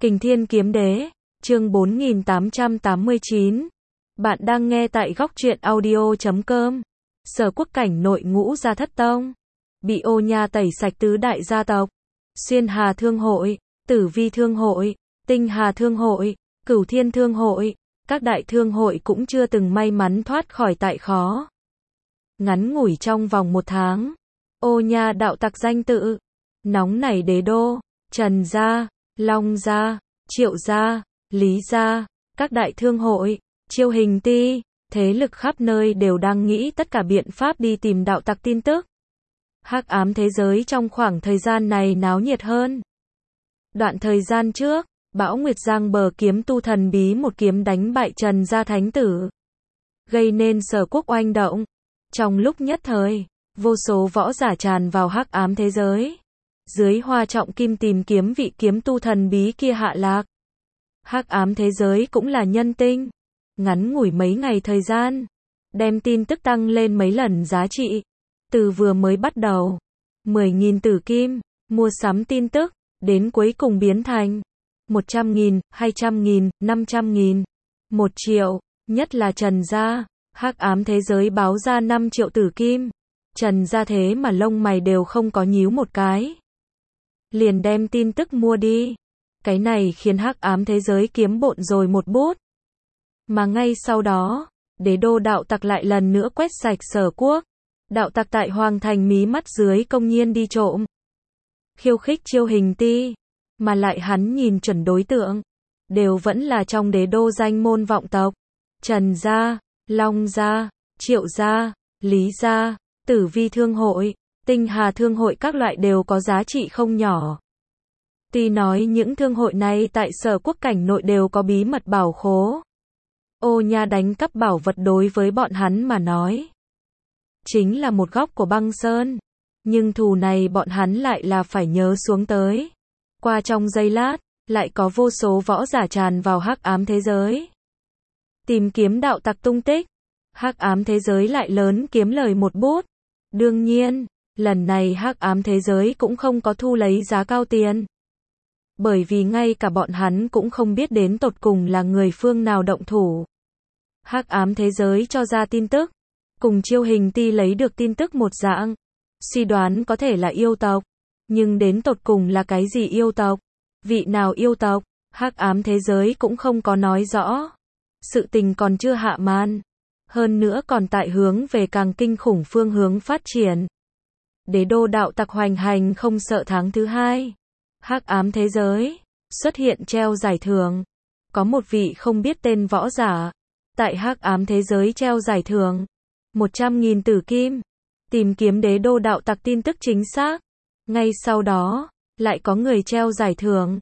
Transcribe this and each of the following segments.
Kình Thiên Kiếm Đế, chương 4889. Bạn đang nghe tại góc truyện audio.com. Sở Quốc cảnh nội ngũ gia thất tông, bị Ô Nha tẩy sạch tứ đại gia tộc. Xuyên Hà Thương Hội, Tử Vi Thương Hội, Tinh Hà Thương Hội, Cửu Thiên Thương Hội, các đại thương hội cũng chưa từng may mắn thoát khỏi tại khó. Ngắn ngủi trong vòng 1 tháng, Ô Nha đạo tặc danh tự, nóng nảy đế đô, Trần gia, Long gia, Triệu gia, Lý gia, các đại thương hội, Chiêu Hình Ti, thế lực khắp nơi đều đang nghĩ tất cả biện pháp đi tìm đạo tặc tin tức. Hắc ám thế giới trong khoảng thời gian này náo nhiệt hơn. Đoạn thời gian trước, Bão Nguyệt Giang bờ kiếm tu thần bí một kiếm đánh bại Trần gia thánh tử, gây nên Sở Quốc oanh động. Trong lúc nhất thời, vô số võ giả tràn vào hắc ám thế giới. Dưới Hoa Trọng Kim tìm kiếm vị kiếm tu thần bí kia hạ lạc. Hắc ám thế giới cũng là nhân tinh. Ngắn ngủi mấy ngày thời gian, đem tin tức tăng lên mấy lần giá trị. Từ vừa mới bắt đầu, 10.000 tử kim, mua sắm tin tức, đến cuối cùng biến thành 100.000, 200.000, 500.000, 1 triệu, nhất là Trần gia, hắc ám thế giới báo ra 5 triệu tử kim. Trần gia thế mà lông mày đều không có nhíu một cái, liền đem tin tức mua đi. Cái này khiến hắc ám thế giới kiếm bộn rồi một bút. Mà ngay sau đó, đế đô đạo tặc lại lần nữa quét sạch Sở Quốc. Đạo tặc tại Hoàng Thành mí mắt dưới công nhiên đi trộm, khiêu khích Chiêu Hình Ti, mà lại hắn nhìn chuẩn đối tượng, đều vẫn là trong đế đô danh môn vọng tộc. Trần gia, Long gia, Triệu gia, Lý gia, Tử Vi Thương Hội, Tinh Hà Thương Hội các loại đều có giá trị không nhỏ. Tuy nói những thương hội này tại Sở Quốc cảnh nội đều có bí mật bảo khố. Ô Nha đánh cắp bảo vật đối với bọn hắn mà nói, chính là một góc của băng sơn. Nhưng thù này bọn hắn lại là phải nhớ xuống tới. Qua trong giây lát, lại có vô số võ giả tràn vào hắc ám thế giới, tìm kiếm đạo tặc tung tích. Hắc ám thế giới lại lớn kiếm lời một bút. Đương nhiên, lần này hắc ám thế giới cũng không có thu lấy giá cao tiền. Bởi vì ngay cả bọn hắn cũng không biết đến tột cùng là người phương nào động thủ. Hắc ám thế giới cho ra tin tức, cùng Chiêu Hình Ti lấy được tin tức một dạng. Suy đoán có thể là yêu tộc, nhưng đến tột cùng là cái gì yêu tộc, vị nào yêu tộc, hắc ám thế giới cũng không có nói rõ. Sự tình còn chưa hạ màn, hơn nữa còn tại hướng về càng kinh khủng phương hướng phát triển. Đế đô đạo tặc hoành hành không sợ tháng thứ 2. Hắc ám thế giới xuất hiện treo giải thưởng. Có một vị không biết tên võ giả tại hắc ám thế giới treo giải thưởng 100.000 tử kim, tìm kiếm đế đô đạo tặc tin tức chính xác. Ngay sau đó, lại có người treo giải thưởng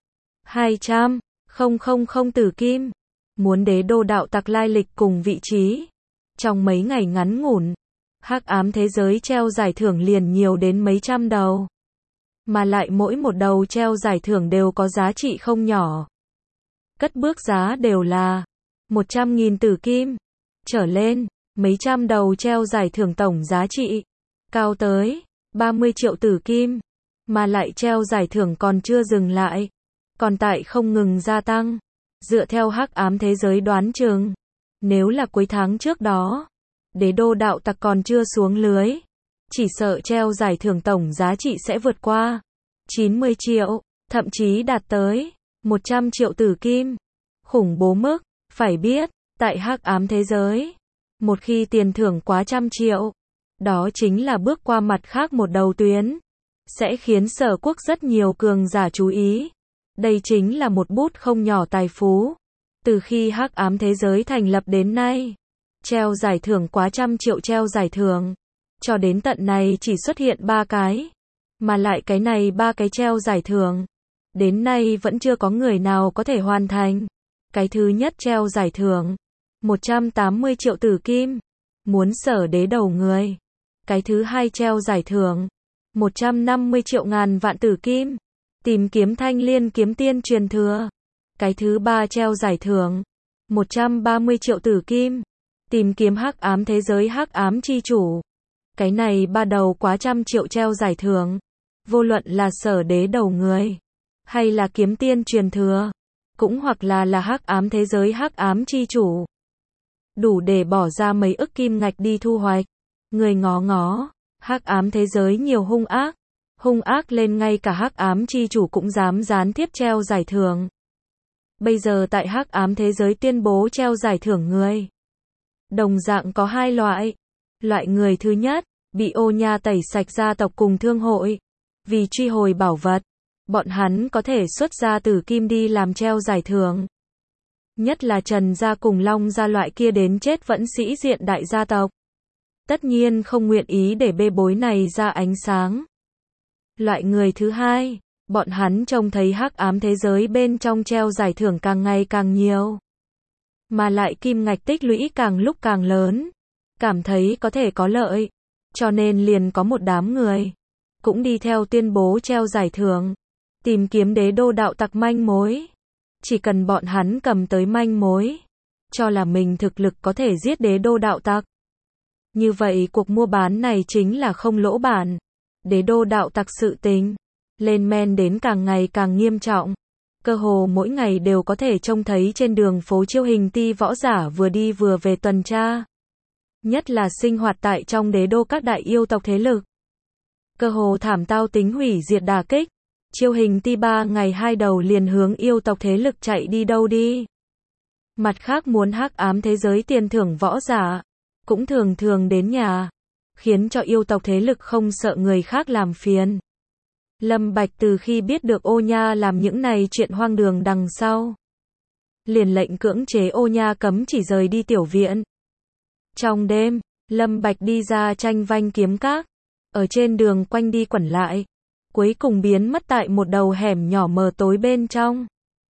200.000 tử kim, muốn đế đô đạo tặc lai lịch cùng vị trí. Trong mấy ngày ngắn ngủn, hắc ám thế giới treo giải thưởng liền nhiều đến mấy trăm đầu. Mà lại mỗi một đầu treo giải thưởng đều có giá trị không nhỏ. Cất bước giá đều là 100.000 tử kim trở lên. Mấy trăm đầu treo giải thưởng tổng giá trị cao tới 30 triệu tử kim. Mà lại treo giải thưởng còn chưa dừng lại, còn tại không ngừng gia tăng. Dựa theo hắc ám thế giới đoán chừng, nếu là cuối tháng trước đó, đế đô đạo tặc còn chưa xuống lưới, chỉ sợ treo giải thưởng tổng giá trị sẽ vượt qua 90 triệu, thậm chí đạt tới 100 triệu tử kim. Khủng bố mức, phải biết, tại hắc ám thế giới, một khi tiền thưởng quá 100 triệu, đó chính là bước qua mặt khác một đầu tuyến, sẽ khiến Sở Quốc rất nhiều cường giả chú ý. Đây chính là một bút không nhỏ tài phú. Từ khi hắc ám thế giới thành lập đến nay, treo giải thưởng quá 100 triệu treo giải thưởng, cho đến tận này chỉ xuất hiện 3 cái. Mà lại cái này 3 cái treo giải thưởng, đến nay vẫn chưa có người nào có thể hoàn thành. Cái thứ nhất treo giải thưởng 180 triệu tử kim, muốn Sở đế đầu người. Cái thứ hai treo giải thưởng 150 triệu ngàn vạn tử kim, tìm kiếm Thanh Liên kiếm tiên truyền thừa. Cái thứ ba treo giải thưởng 130 triệu tử kim, tìm kiếm hắc ám thế giới hắc ám chi chủ. Cái này ba đầu quá 100 triệu treo giải thưởng, vô luận là Sở đế đầu người hay là kiếm tiên truyền thừa, cũng hoặc là hắc ám thế giới hắc ám chi chủ. Đủ để bỏ ra mấy ức kim ngạch đi thu hoạch. Người ngó ngó, hắc ám thế giới nhiều hung ác lên ngay cả hắc ám chi chủ cũng dám gián tiếp treo giải thưởng. Bây giờ tại hắc ám thế giới tuyên bố treo giải thưởng người. Đồng dạng có hai loại. Loại người thứ nhất, bị ô nha tẩy sạch gia tộc cùng thương hội. Vì truy hồi bảo vật, bọn hắn có thể xuất ra tử kim đi làm treo giải thưởng. Nhất là Trần gia cùng Long gia loại kia đến chết vẫn sĩ diện đại gia tộc. Tất nhiên không nguyện ý để bê bối này ra ánh sáng. Loại người thứ hai, bọn hắn trông thấy hắc ám thế giới bên trong treo giải thưởng càng ngày càng nhiều. Mà lại kim ngạch tích lũy càng lúc càng lớn. Cảm thấy có thể có lợi. Cho nên liền có một đám người. Cũng đi theo tuyên bố treo giải thưởng. Tìm kiếm đế đô đạo tặc manh mối. Chỉ cần bọn hắn cầm tới manh mối. Cho là mình thực lực có thể giết đế đô đạo tặc. Như vậy cuộc mua bán này chính là không lỗ bản. Đế đô đạo tặc sự tình. Lên men đến càng ngày càng nghiêm trọng. Cơ hồ mỗi ngày đều có thể trông thấy trên đường phố Chiêu Hình Ti võ giả vừa đi vừa về tuần tra. Nhất là sinh hoạt tại trong đế đô các đại yêu tộc thế lực. Cơ hồ thảm tao tính hủy diệt đả kích. Chiêu Hình Ti 3 ngày 2 đầu liền hướng yêu tộc thế lực chạy đi đâu đi. Mặt khác muốn hắc ám thế giới tiền thưởng võ giả. Cũng thường thường đến nhà. Khiến cho yêu tộc thế lực không sợ người khác làm phiền. Lâm Bạch từ khi biết được ô nha làm những này chuyện hoang đường đằng sau. Liền lệnh cưỡng chế ô nha cấm chỉ rời đi tiểu viện. Trong đêm, Lâm Bạch đi ra tranh vanh kiếm các. Ở trên đường quanh đi quẩn lại. Cuối cùng biến mất tại một đầu hẻm nhỏ mờ tối bên trong.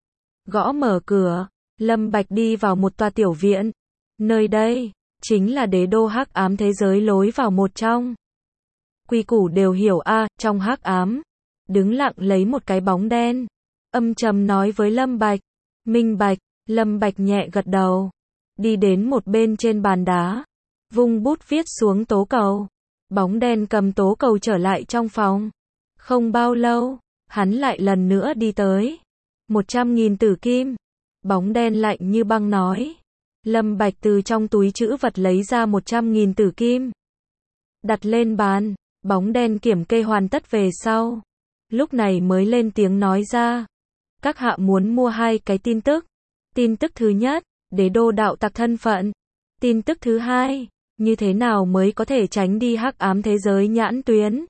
Gõ mở cửa, Lâm Bạch đi vào một tòa tiểu viện. Nơi đây, chính là đế đô hắc ám thế giới lối vào một trong. Quy củ đều hiểu trong hắc ám. Đứng lặng lấy một cái bóng đen. Âm trầm nói với Lâm Bạch. Minh bạch, Lâm Bạch nhẹ gật đầu. Đi đến một bên trên bàn đá. Vung bút viết xuống tố cầu. Bóng đen cầm tố cầu trở lại trong phòng. Không bao lâu, hắn lại lần nữa đi tới. 100.000 tử kim. Bóng đen lạnh như băng nói. Lâm Bạch từ trong túi trữ vật lấy ra 100.000 tử kim. Đặt lên bàn, bóng đen kiểm kê hoàn tất về sau. Lúc này mới lên tiếng nói ra. Các hạ muốn mua hai cái tin tức. Tin tức thứ nhất, đế đô đạo tặc thân phận. Tin tức thứ hai, như thế nào mới có thể tránh đi hắc ám thế giới nhãn tuyến.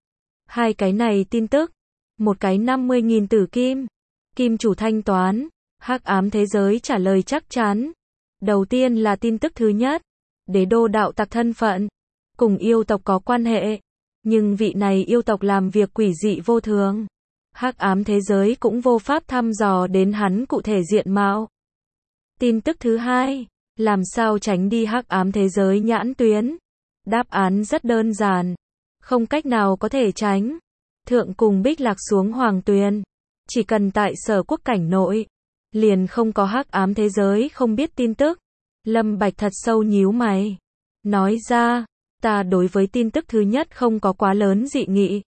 Hai cái này tin tức. Một cái 50.000 tử kim. Kim chủ thanh toán. Hắc ám thế giới trả lời chắc chắn. Đầu tiên là tin tức thứ nhất. Đế đô đạo tặc thân phận. Cùng yêu tộc có quan hệ. Nhưng vị này yêu tộc làm việc quỷ dị vô thường. Hắc ám thế giới cũng vô pháp thăm dò đến hắn cụ thể diện mạo. Tin tức thứ hai. Làm sao tránh đi hắc ám thế giới nhãn tuyến? Đáp án rất đơn giản. Không cách nào có thể tránh. Thượng cùng Bích Lạc xuống Hoàng Tuyền. Chỉ cần tại Sở Quốc cảnh nội. Liền không có hắc ám thế giới không biết tin tức. Lâm Bạch thật sâu nhíu mày. Nói ra, ta đối với tin tức thứ nhất không có quá lớn dị nghị.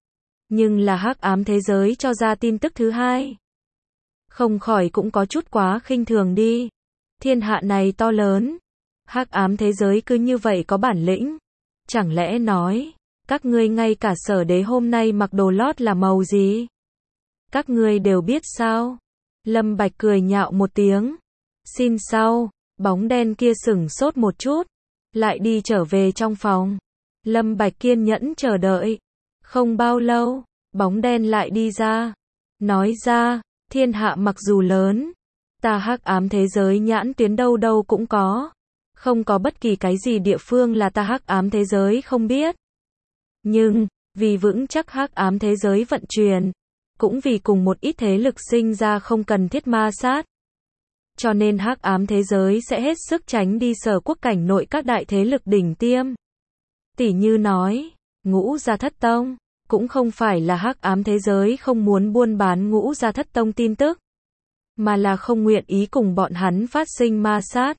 Nhưng là hắc ám thế giới cho ra tin tức thứ hai. Không khỏi cũng có chút quá khinh thường đi. Thiên hạ này to lớn. Hắc ám thế giới cứ như vậy có bản lĩnh. Chẳng lẽ nói, các ngươi ngay cả Sở Đế hôm nay mặc đồ lót là màu gì? Các ngươi đều biết sao? Lâm Bạch cười nhạo một tiếng. Xin sau, bóng đen kia sửng sốt một chút. Lại đi trở về trong phòng. Lâm Bạch kiên nhẫn chờ đợi. Không bao lâu, bóng đen lại đi ra. Nói ra, thiên hạ mặc dù lớn. Ta hắc ám thế giới nhãn tuyến đâu đâu cũng có. Không có bất kỳ cái gì địa phương là ta hắc ám thế giới không biết. Nhưng, vì vững chắc hắc ám thế giới vận chuyển. Cũng vì cùng một ít thế lực sinh ra không cần thiết ma sát. Cho nên hắc ám thế giới sẽ hết sức tránh đi Sở Quốc cảnh nội các đại thế lực đỉnh tiêm. Tỷ như nói, Ngũ Gia Thất Tông, cũng không phải là hắc ám thế giới không muốn buôn bán Ngũ Gia Thất Tông tin tức, mà là không nguyện ý cùng bọn hắn phát sinh ma sát.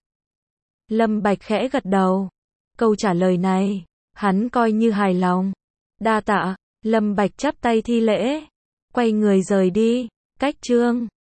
Lâm Bạch khẽ gật đầu. Câu trả lời này, hắn coi như hài lòng. Đa tạ, Lâm Bạch chắp tay thi lễ, quay người rời đi. Cách chương